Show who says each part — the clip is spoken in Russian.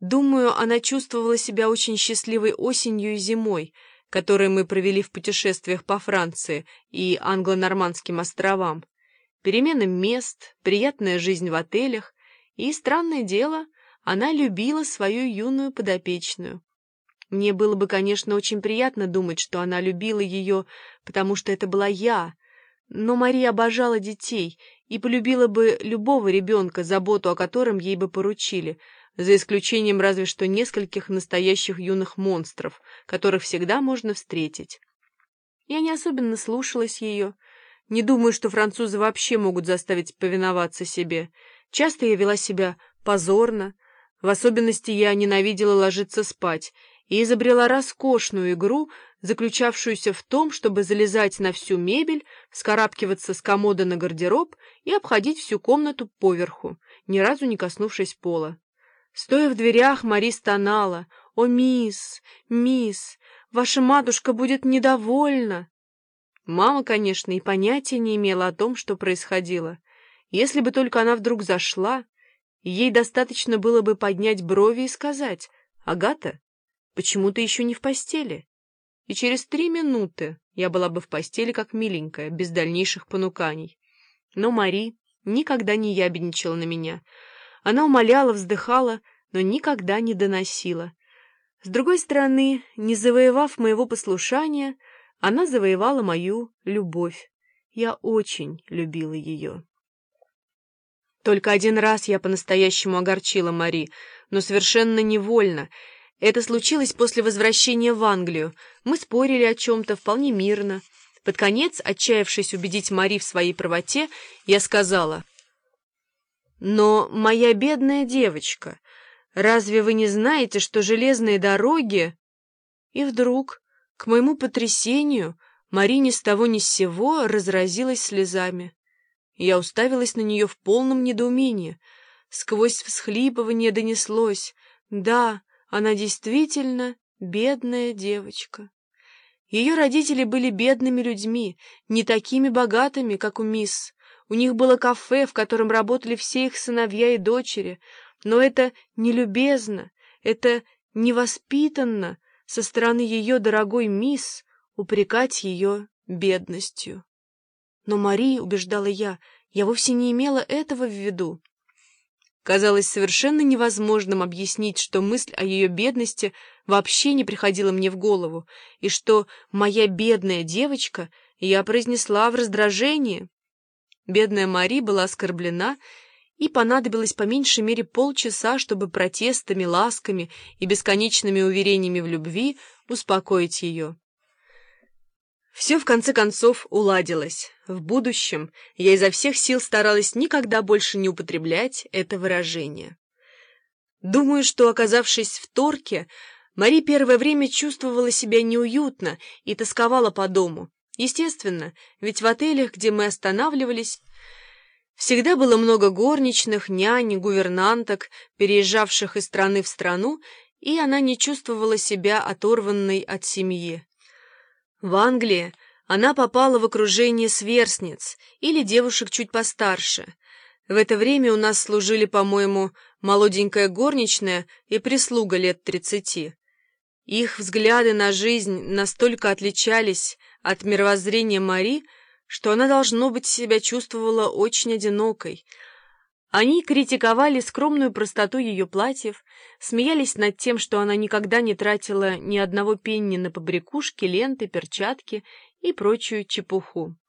Speaker 1: Думаю, она чувствовала себя очень счастливой осенью и зимой, которые мы провели в путешествиях по Франции и англо-нормандским островам. Перемена мест, приятная жизнь в отелях и, странное дело, она любила свою юную подопечную. Мне было бы, конечно, очень приятно думать, что она любила ее, потому что это была я, но Мария обожала детей и полюбила бы любого ребенка, заботу о котором ей бы поручили, за исключением разве что нескольких настоящих юных монстров, которых всегда можно встретить. Я не особенно слушалась ее. Не думаю, что французы вообще могут заставить повиноваться себе. Часто я вела себя позорно. В особенности я ненавидела ложиться спать и изобрела роскошную игру, заключавшуюся в том, чтобы залезать на всю мебель, вскарабкиваться с комода на гардероб и обходить всю комнату поверху, ни разу не коснувшись пола. Стоя в дверях, Мари стонала: «О, мисс, мисс, ваша матушка будет недовольна». Мама, конечно, и понятия не имела о том, что происходило. Если бы только она вдруг зашла, ей достаточно было бы поднять брови и сказать: «Агата, почему ты еще не в постели?» И через 3 минуты я была бы в постели как миленькая, без дальнейших понуканий. Но Мари никогда не ябедничала на меня. Она умоляла, вздыхала, но никогда не доносила. С другой стороны, не завоевав моего послушания, она завоевала мою любовь. Я очень любила ее. Только один раз я по-настоящему огорчила Мари, но совершенно невольно. Это случилось после возвращения в Англию. Мы спорили о чем-то вполне мирно. Под конец, отчаявшись убедить Мари в своей правоте, я сказала: «Но, моя бедная девочка, разве вы не знаете, что железные дороги...» И вдруг, к моему потрясению, Мари ни с того ни с сего разразилась слезами. Я уставилась на нее в полном недоумении. Сквозь всхлипывание донеслось: «Да, она действительно бедная девочка». Ее родители были бедными людьми, не такими богатыми, как у мисс. У них было кафе, в котором работали все их сыновья и дочери, но это нелюбезно, это невоспитанно со стороны ее дорогой мисс упрекать ее бедностью. Но Мари, убеждала я вовсе не имела этого в виду. Казалось совершенно невозможным объяснить, что мысль о ее бедности вообще не приходила мне в голову, и что «моя бедная девочка» я произнесла в раздражении. Бедная Мари была оскорблена, и понадобилось по меньшей мере полчаса, чтобы протестами, ласками и бесконечными уверениями в любви успокоить ее. Все, в конце концов, уладилось. В будущем я изо всех сил старалась никогда больше не употреблять это выражение. Думаю, что, оказавшись в Торке, Мари первое время чувствовала себя неуютно и тосковала по дому. Естественно, ведь в отелях, где мы останавливались, всегда было много горничных, нянь, гувернанток, переезжавших из страны в страну, и она не чувствовала себя оторванной от семьи. В Англии она попала в окружение сверстниц или девушек чуть постарше. В это время у нас служили, по-моему, молоденькая горничная и прислуга лет 30. Их взгляды на жизнь настолько отличались от мировоззрения Мари, что она, должно быть, себя чувствовала очень одинокой. Они критиковали скромную простоту ее платьев, смеялись над тем, что она никогда не тратила ни одного пенни на побрякушки, ленты, перчатки и прочую чепуху.